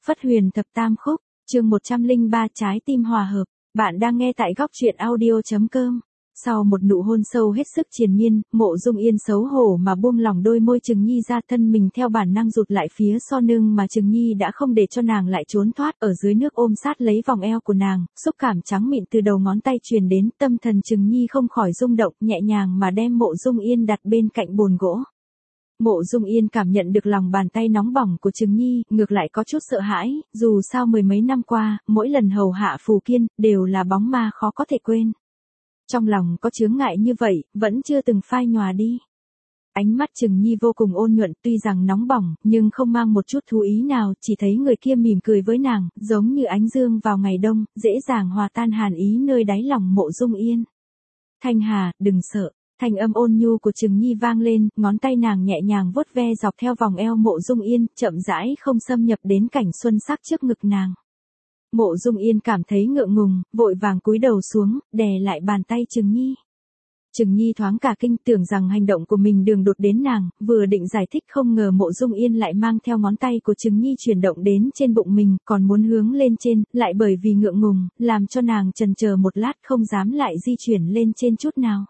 Phất Huyền Thập Tam Khúc, chương 103 Trái tim hòa hợp. Bạn đang nghe tại góc truyện audio.com. Sau một nụ hôn sâu hết sức triền miên, Mộ Dung Yên xấu hổ mà buông lỏng đôi môi Trừng Nhi ra, thân mình theo bản năng rụt lại phía so lưng mà Trừng Nhi đã không để cho nàng lại trốn thoát, ở dưới nước ôm sát lấy vòng eo của nàng, xúc cảm trắng mịn từ đầu ngón tay truyền đến, tâm thần Trừng Nhi không khỏi rung động, nhẹ nhàng mà đem Mộ Dung Yên đặt bên cạnh bồn gỗ. Mộ Dung Yên cảm nhận được lòng bàn tay nóng bỏng của Trừng Nhi, ngược lại có chút sợ hãi, dù sao mười mấy năm qua, mỗi lần hầu hạ Phù Kiên, đều là bóng ma khó có thể quên. Trong lòng có chướng ngại như vậy, vẫn chưa từng phai nhòa đi. Ánh mắt Trừng Nhi vô cùng ôn nhuận, tuy rằng nóng bỏng, nhưng không mang một chút thú ý nào, chỉ thấy người kia mỉm cười với nàng, giống như ánh dương vào ngày đông, dễ dàng hòa tan hàn ý nơi đáy lòng Mộ Dung Yên. Thanh Hà, đừng sợ. Thanh âm ôn nhu của Trừng Nhi vang lên, ngón tay nàng nhẹ nhàng vuốt ve dọc theo vòng eo Mộ Dung Yên, chậm rãi không xâm nhập đến cảnh xuân sắc trước ngực nàng. Mộ Dung Yên cảm thấy ngượng ngùng, vội vàng cúi đầu xuống, đè lại bàn tay Trừng Nhi. Trừng Nhi thoáng cả kinh, tưởng rằng hành động của mình đường đột đến nàng, vừa định giải thích không ngờ Mộ Dung Yên lại mang theo ngón tay của Trừng Nhi chuyển động đến trên bụng mình, còn muốn hướng lên trên, lại bởi vì ngượng ngùng, làm cho nàng chần chờ một lát không dám lại di chuyển lên trên chút nào.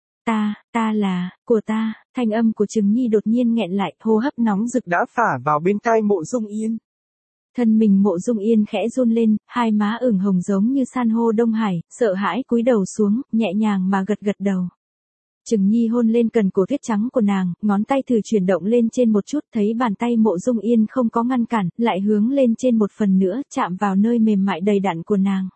Ta là, của ta, thanh âm của Trừng Nhi đột nhiên nghẹn lại, hô hấp nóng rực đã phả vào bên tai Mộ Dung Yên. Thân mình Mộ Dung Yên khẽ run lên, hai má ửng hồng giống như san hô Đông Hải, sợ hãi cúi đầu xuống, nhẹ nhàng mà gật đầu. Trừng Nhi hôn lên cần cổ tuyết trắng của nàng, ngón tay thử chuyển động lên trên một chút, thấy bàn tay Mộ Dung Yên không có ngăn cản, lại hướng lên trên một phần nữa, chạm vào nơi mềm mại đầy đặn của nàng.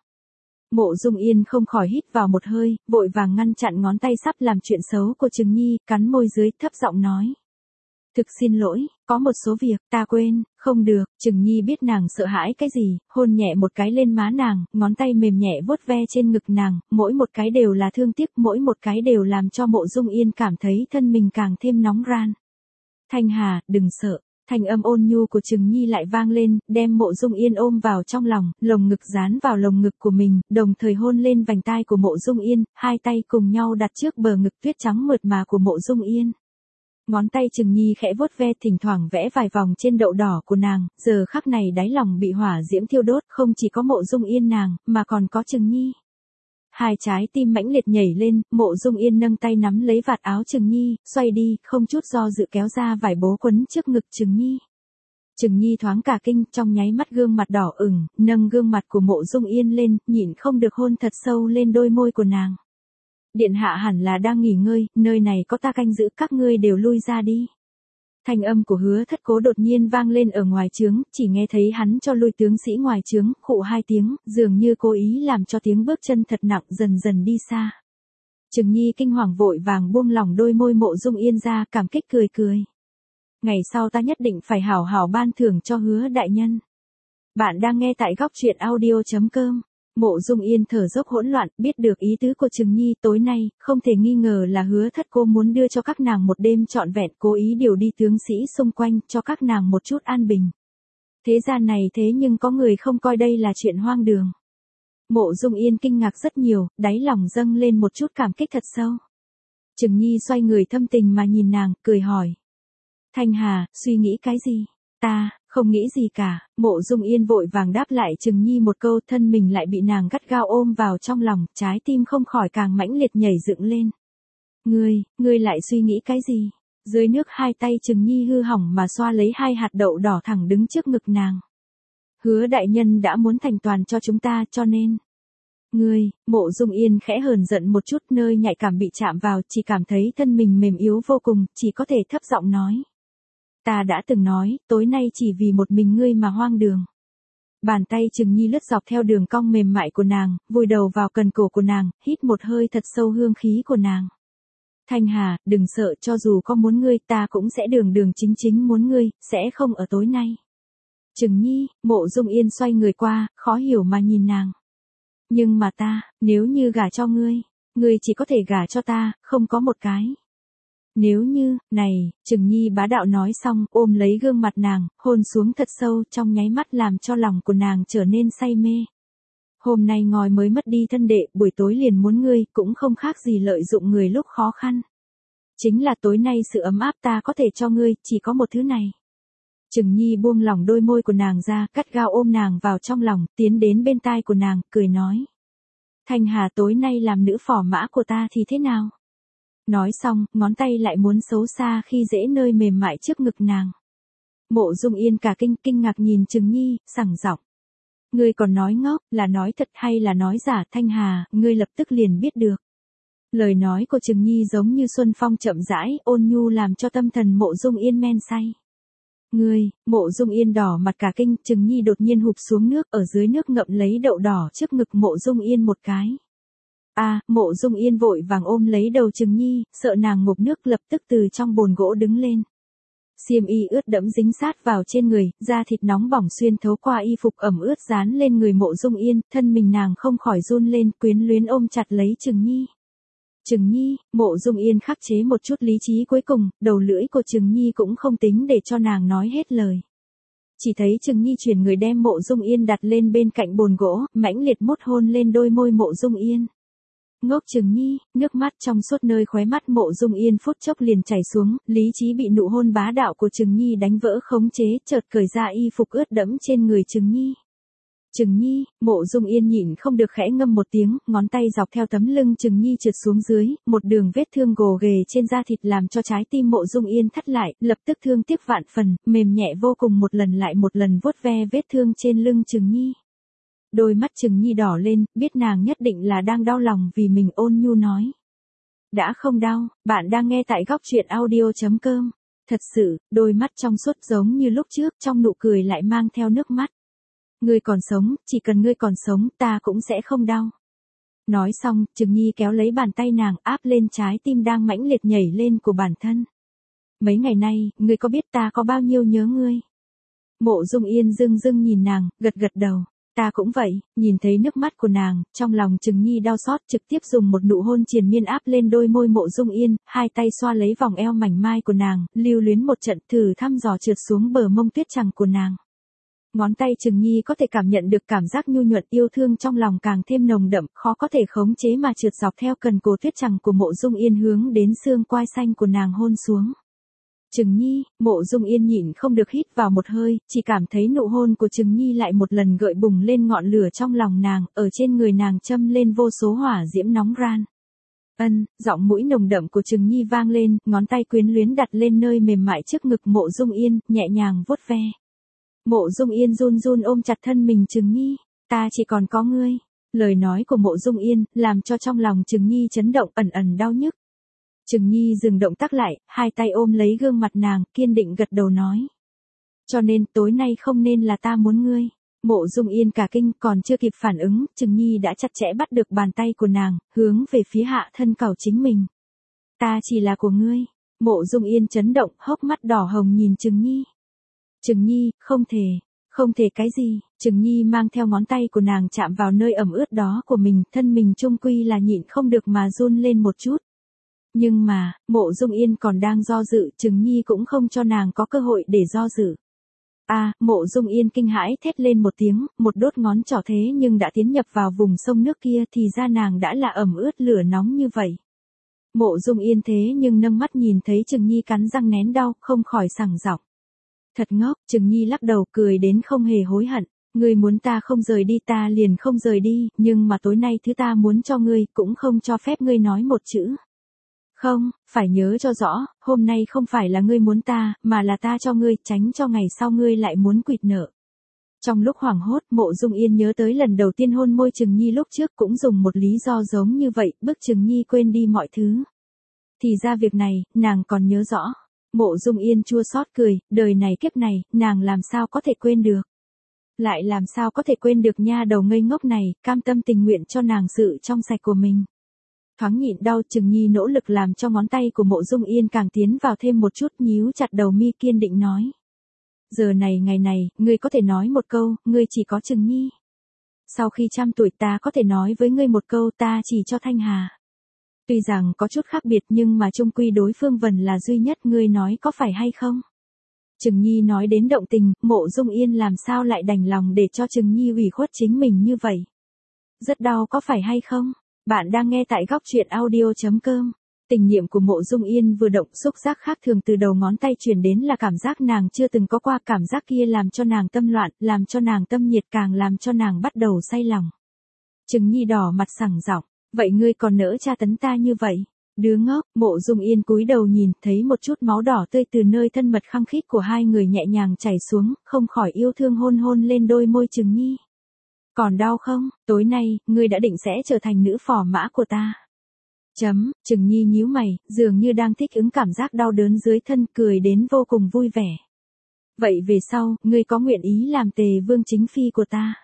Mộ Dung Yên không khỏi hít vào một hơi, vội vàng ngăn chặn ngón tay sắp làm chuyện xấu của Trừng Nhi, cắn môi dưới, thấp giọng nói. Thực xin lỗi, có một số việc, ta quên, không được. Trừng Nhi biết nàng sợ hãi cái gì, hôn nhẹ một cái lên má nàng, ngón tay mềm nhẹ vuốt ve trên ngực nàng, mỗi một cái đều là thương tiếc, mỗi một cái đều làm cho Mộ Dung Yên cảm thấy thân mình càng thêm nóng ran. Thanh Hà, đừng sợ. Thanh âm ôn nhu của Trừng Nhi lại vang lên, đem Mộ Dung Yên ôm vào trong lòng, lồng ngực dán vào lồng ngực của mình, đồng thời hôn lên vành tai của Mộ Dung Yên, hai tay cùng nhau đặt trước bờ ngực tuyết trắng mượt mà của Mộ Dung Yên. Ngón tay Trừng Nhi khẽ vuốt ve, thỉnh thoảng vẽ vài vòng trên đậu đỏ của nàng, giờ khắc này đáy lòng bị hỏa diễm thiêu đốt, không chỉ có Mộ Dung Yên nàng, mà còn có Trừng Nhi. Hai trái tim mãnh liệt nhảy lên, Mộ Dung Yên nâng tay nắm lấy vạt áo Trừng Nhi, xoay đi, không chút do dự kéo ra vải bố quấn trước ngực Trừng Nhi. Trừng Nhi thoáng cả kinh, trong nháy mắt gương mặt đỏ ửng, nâng gương mặt của Mộ Dung Yên lên, nhịn không được hôn thật sâu lên đôi môi của nàng. Điện hạ hẳn là đang nghỉ ngơi, nơi này có ta canh giữ, các ngươi đều lui ra đi. Thanh âm của Hứa Thất Cố đột nhiên vang lên ở ngoài trướng, chỉ nghe thấy hắn cho lui tướng sĩ ngoài trướng, khụ hai tiếng, dường như cố ý làm cho tiếng bước chân thật nặng dần dần đi xa. Trừng Nhi kinh hoàng vội vàng buông lỏng đôi môi Mộ Dung Yên ra, cảm kích cười. Ngày sau ta nhất định phải hảo hảo ban thưởng cho Hứa đại nhân. Bạn đang nghe tại góc truyện audio.com. Mộ Dung Yên thở dốc hỗn loạn, biết được ý tứ của Trừng Nhi, tối nay, không thể nghi ngờ là Hứa Thất Cô muốn đưa cho các nàng một đêm trọn vẹn, cố ý điều đi tướng sĩ xung quanh, cho các nàng một chút an bình. Thế gian này thế nhưng có người không coi đây là chuyện hoang đường. Mộ Dung Yên kinh ngạc rất nhiều, đáy lòng dâng lên một chút cảm kích thật sâu. Trừng Nhi xoay người thâm tình mà nhìn nàng, cười hỏi. Thanh Hà, suy nghĩ cái gì? Ta, không nghĩ gì cả. Mộ Dung Yên vội vàng đáp lại Trừng Nhi một câu, thân mình lại bị nàng gắt gao ôm vào trong lòng, trái tim không khỏi càng mãnh liệt nhảy dựng lên. Ngươi lại suy nghĩ cái gì? Dưới nước hai tay Trừng Nhi hư hỏng mà xoa lấy hai hạt đậu đỏ thẳng đứng trước ngực nàng. Hứa đại nhân đã muốn thành toàn cho chúng ta, cho nên. Mộ Dung Yên khẽ hờn giận một chút, nơi nhạy cảm bị chạm vào, chỉ cảm thấy thân mình mềm yếu vô cùng, chỉ có thể thấp giọng nói. Ta đã từng nói, tối nay chỉ vì một mình ngươi mà hoang đường. Bàn tay Trừng Nhi lướt dọc theo đường cong mềm mại của nàng, vùi đầu vào cần cổ của nàng, hít một hơi thật sâu hương khí của nàng. Thanh Hà, đừng sợ, cho dù có muốn ngươi, ta cũng sẽ đường chính muốn ngươi, sẽ không ở tối nay. Trừng Nhi, Mộ Dung Yên xoay người qua, khó hiểu mà nhìn nàng. Nhưng mà ta, nếu như gả cho ngươi chỉ có thể gả cho ta, không có một cái. Nếu như, này, Trừng Nhi bá đạo nói xong, ôm lấy gương mặt nàng, hôn xuống thật sâu, trong nháy mắt làm cho lòng của nàng trở nên say mê. Hôm nay ngói mới mất đi thân đệ, buổi tối liền muốn ngươi, cũng không khác gì lợi dụng người lúc khó khăn. Chính là tối nay sự ấm áp ta có thể cho ngươi, chỉ có một thứ này. Trừng Nhi buông lỏng đôi môi của nàng ra, gắt gao ôm nàng vào trong lòng, tiến đến bên tai của nàng, cười nói. Thanh Hà tối nay làm nữ phò mã của ta thì thế nào? Nói xong, ngón tay lại muốn xấu xa khi dễ nơi mềm mại trước ngực nàng. Mộ Dung Yên cả kinh ngạc nhìn Trừng Nhi, sẳng giọng. Ngươi còn nói ngốc, là nói thật hay là nói giả? Thanh Hà, ngươi lập tức liền biết được. Lời nói của Trừng Nhi giống như xuân phong chậm rãi, ôn nhu làm cho tâm thần Mộ Dung Yên men say. Ngươi, Mộ Dung Yên đỏ mặt cả kinh, Trừng Nhi đột nhiên hụp xuống nước, ở dưới nước ngậm lấy đậu đỏ trước ngực Mộ Dung Yên một cái. Mộ Dung Yên vội vàng ôm lấy đầu Trừng Nhi, sợ nàng ngộp nước, lập tức từ trong bồn gỗ đứng lên. Xiêm y ướt đẫm dính sát vào trên người, da thịt nóng bỏng xuyên thấu qua y phục ẩm ướt dán lên người Mộ Dung Yên, thân mình nàng không khỏi run lên, quyến luyến ôm chặt lấy Trừng Nhi. Trừng Nhi, Mộ Dung Yên khắc chế một chút lý trí cuối cùng, đầu lưỡi của Trừng Nhi cũng không tính để cho nàng nói hết lời. Chỉ thấy Trừng Nhi chuyển người đem Mộ Dung Yên đặt lên bên cạnh bồn gỗ, mãnh liệt mút hôn lên đôi môi Mộ Dung Yên. Ngốc Trừng Nhi, nước mắt trong suốt nơi khóe mắt Mộ Dung Yên phút chốc liền chảy xuống, lý trí bị nụ hôn bá đạo của Trừng Nhi đánh vỡ khống chế, chợt cởi ra y phục ướt đẫm trên người Trừng Nhi. Trừng Nhi, Mộ Dung Yên nhịn không được khẽ ngâm một tiếng, ngón tay dọc theo tấm lưng Trừng Nhi trượt xuống dưới, một đường vết thương gồ ghề trên da thịt làm cho trái tim Mộ Dung Yên thắt lại, lập tức thương tiếc vạn phần, mềm nhẹ vô cùng một lần lại một lần vuốt ve vết thương trên lưng Trừng Nhi. Đôi mắt Trừng Nhi đỏ lên, biết nàng nhất định là đang đau lòng vì mình, ôn nhu nói. Đã không đau, bạn đang nghe tại góc truyện audio.com. Thật sự, đôi mắt trong suốt giống như lúc trước, trong nụ cười lại mang theo nước mắt. Ngươi còn sống, chỉ cần ngươi còn sống, ta cũng sẽ không đau. Nói xong, Trừng Nhi kéo lấy bàn tay nàng áp lên trái tim đang mãnh liệt nhảy lên của bản thân. Mấy ngày nay, ngươi có biết ta có bao nhiêu nhớ ngươi? Mộ Dung Yên dưng nhìn nàng, gật đầu. Ta cũng vậy, nhìn thấy nước mắt của nàng, trong lòng Trừng Nhi đau xót, trực tiếp dùng một nụ hôn triền miên áp lên đôi môi Mộ Dung Yên, hai tay xoa lấy vòng eo mảnh mai của nàng, lưu luyến một trận, thử thăm dò trượt xuống bờ mông tuyết trắng của nàng. Ngón tay Trừng Nhi có thể cảm nhận được cảm giác nhu nhuận yêu thương trong lòng càng thêm nồng đậm, khó có thể khống chế mà trượt dọc theo cần cổ tuyết trắng của Mộ Dung Yên hướng đến xương quai xanh của nàng hôn xuống. Trừng Nhi, Mộ Dung Yên nhịn không được hít vào một hơi, chỉ cảm thấy nụ hôn của Trừng Nhi lại một lần gợi bùng lên ngọn lửa trong lòng nàng, ở trên người nàng châm lên vô số hỏa diễm nóng ran. Giọng mũi nồng đậm của Trừng Nhi vang lên, ngón tay quyến luyến đặt lên nơi mềm mại trước ngực Mộ Dung Yên, nhẹ nhàng vuốt ve. Mộ Dung Yên run ôm chặt thân mình Trừng Nhi, ta chỉ còn có ngươi. Lời nói của Mộ Dung Yên, làm cho trong lòng Trừng Nhi chấn động, ẩn đau nhức. Trừng Nhi dừng động tác lại, hai tay ôm lấy gương mặt nàng, kiên định gật đầu nói. Cho nên tối nay không nên là ta muốn ngươi. Mộ Dung Yên cả kinh, còn chưa kịp phản ứng, Trừng Nhi đã chặt chẽ bắt được bàn tay của nàng, hướng về phía hạ thân cẩu chính mình. Ta chỉ là của ngươi. Mộ Dung Yên chấn động, hốc mắt đỏ hồng nhìn Trừng Nhi. Trừng Nhi, không thể cái gì? Trừng Nhi mang theo ngón tay của nàng chạm vào nơi ẩm ướt đó của mình, thân mình chung quy là nhịn không được mà run lên một chút. Nhưng mà, Mộ Dung Yên còn đang do dự, Trừng Nhi cũng không cho nàng có cơ hội để do dự. Mộ Dung Yên kinh hãi thét lên một tiếng, một đốt ngón trỏ thế nhưng đã tiến nhập vào vùng sông nước kia, thì ra nàng đã là ẩm ướt lửa nóng như vậy. Mộ Dung Yên thế nhưng nâng mắt nhìn thấy Trừng Nhi cắn răng nén đau, không khỏi sằng giọng. Thật ngốc, Trừng Nhi lắc đầu cười đến không hề hối hận. Ngươi muốn ta không rời đi ta liền không rời đi, nhưng mà tối nay thứ ta muốn cho ngươi, cũng không cho phép ngươi nói một chữ. Không, phải nhớ cho rõ, hôm nay không phải là ngươi muốn ta, mà là ta cho ngươi, tránh cho ngày sau ngươi lại muốn quỵt nợ. Trong lúc hoảng hốt, Mộ Dung Yên nhớ tới lần đầu tiên hôn môi Trừng Nhi lúc trước cũng dùng một lý do giống như vậy, bức Trừng Nhi quên đi mọi thứ. Thì ra việc này, nàng còn nhớ rõ. Mộ Dung Yên chua xót cười, đời này kiếp này, nàng làm sao có thể quên được. Lại làm sao có thể quên được nha đầu ngây ngốc này, cam tâm tình nguyện cho nàng sự trong sạch của mình. Thoáng nhịn đau, Trừng Nhi nỗ lực làm cho ngón tay của Mộ Dung Yên càng tiến vào thêm một chút, nhíu chặt đầu mi kiên định nói. Giờ này ngày này, ngươi có thể nói một câu, ngươi chỉ có Trừng Nhi. Sau khi 100 tuổi ta có thể nói với ngươi một câu, ta chỉ cho Thanh Hà. Tuy rằng có chút khác biệt nhưng mà chung quy đối phương vẫn là duy nhất, ngươi nói có phải hay không? Trừng Nhi nói đến động tình, Mộ Dung Yên làm sao lại đành lòng để cho Trừng Nhi ủy khuất chính mình như vậy? Rất đau có phải hay không? Bạn đang nghe tại góc truyện audio.com. Tình niệm của Mộ Dung Yên vừa động, xúc giác khác thường từ đầu ngón tay truyền đến là cảm giác nàng chưa từng có qua, cảm giác kia làm cho nàng tâm loạn, làm cho nàng tâm nhiệt, càng làm cho nàng bắt đầu say lòng. Trừng Nhi đỏ mặt sẳng giọng, vậy ngươi còn nỡ tra tấn ta như vậy? Đứa ngốc. Mộ Dung Yên cúi đầu nhìn, thấy một chút máu đỏ tươi từ nơi thân mật khăng khít của hai người nhẹ nhàng chảy xuống, không khỏi yêu thương hôn hôn lên đôi môi Trừng Nhi. Còn đau không? Tối nay, ngươi đã định sẽ trở thành nữ phò mã của ta. Trừng Nhi nhíu mày, dường như đang thích ứng cảm giác đau đớn dưới thân, cười đến vô cùng vui vẻ. Vậy về sau, ngươi có nguyện ý làm Tề Vương chính phi của ta?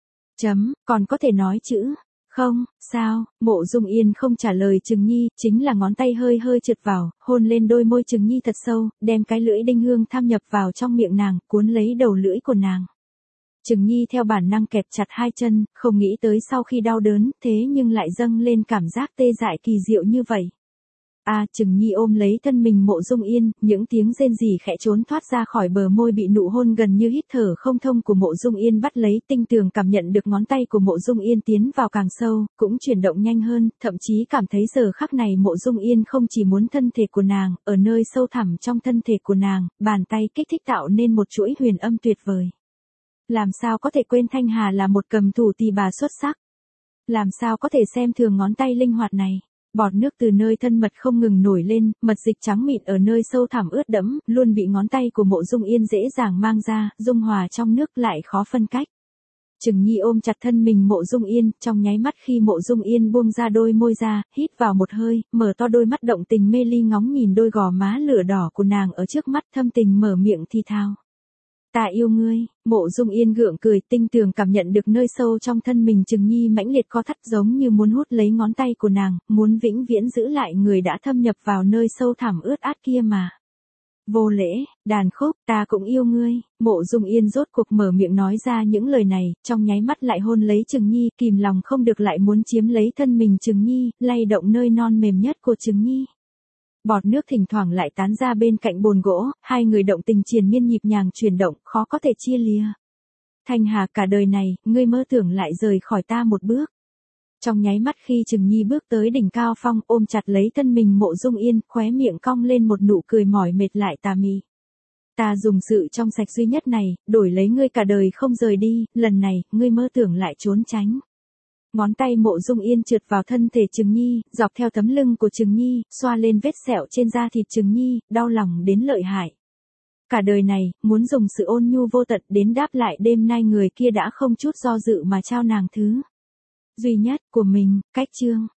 Còn có thể nói chữ? Không, sao? Mộ Dung Yên không trả lời Trừng Nhi, chính là ngón tay hơi hơi trượt vào, hôn lên đôi môi Trừng Nhi thật sâu, đem cái lưỡi đinh hương tham nhập vào trong miệng nàng, cuốn lấy đầu lưỡi của nàng. Trừng Nhi theo bản năng kẹp chặt hai chân, không nghĩ tới sau khi đau đớn, thế nhưng lại dâng lên cảm giác tê dại kỳ diệu như vậy. Trừng Nhi ôm lấy thân mình Mộ Dung Yên, những tiếng rên rỉ khẽ trốn thoát ra khỏi bờ môi bị nụ hôn gần như hít thở không thông của Mộ Dung Yên bắt lấy, tinh tường cảm nhận được ngón tay của Mộ Dung Yên tiến vào càng sâu, cũng chuyển động nhanh hơn, thậm chí cảm thấy giờ khắc này Mộ Dung Yên không chỉ muốn thân thể của nàng, ở nơi sâu thẳm trong thân thể của nàng, bàn tay kích thích tạo nên một chuỗi huyền âm tuyệt vời. Làm sao có thể quên Thanh Hà là một cầm thủ tỳ bà xuất sắc? Làm sao có thể xem thường ngón tay linh hoạt này? Bọt nước từ nơi thân mật không ngừng nổi lên, mật dịch trắng mịn ở nơi sâu thẳm ướt đẫm, luôn bị ngón tay của Mộ Dung Yên dễ dàng mang ra, dung hòa trong nước lại khó phân cách. Trừng Nhi ôm chặt thân mình Mộ Dung Yên, trong nháy mắt khi Mộ Dung Yên buông ra đôi môi ra, hít vào một hơi, mở to đôi mắt động tình mê ly ngóng nhìn đôi gò má lửa đỏ của nàng ở trước mắt, thâm tình mở miệng thi thao. Ta yêu ngươi. Mộ Dung Yên gượng cười, tinh tường cảm nhận được nơi sâu trong thân mình Trừng Nhi mãnh liệt co thắt, giống như muốn hút lấy ngón tay của nàng, muốn vĩnh viễn giữ lại người đã thâm nhập vào nơi sâu thẳm ướt át kia mà. Vô lễ, đàn khúc, ta cũng yêu ngươi. Mộ Dung Yên rốt cuộc mở miệng nói ra những lời này, trong nháy mắt lại hôn lấy Trừng Nhi, kìm lòng không được lại muốn chiếm lấy thân mình Trừng Nhi, lay động nơi non mềm nhất của Trừng Nhi. Bọt nước thỉnh thoảng lại tán ra bên cạnh bồn gỗ, hai người động tình triền miên nhịp nhàng chuyển động, khó có thể chia lìa. Thanh Hà, cả đời này, ngươi mơ tưởng lại rời khỏi ta một bước. Trong nháy mắt khi Trừng Nhi bước tới đỉnh cao phong, ôm chặt lấy thân mình Mộ Dung Yên, khóe miệng cong lên một nụ cười mỏi mệt lại tà mị. Ta dùng sự trong sạch duy nhất này, đổi lấy ngươi cả đời không rời đi, lần này, ngươi mơ tưởng lại trốn tránh. Ngón tay Mộ Dung Yên trượt vào thân thể Trừng Nhi, dọc theo tấm lưng của Trừng Nhi, xoa lên vết sẹo trên da thịt Trừng Nhi, đau lòng đến lợi hại. Cả đời này, muốn dùng sự ôn nhu vô tận đến đáp lại đêm nay người kia đã không chút do dự mà trao nàng thứ duy nhất của mình. Cách chương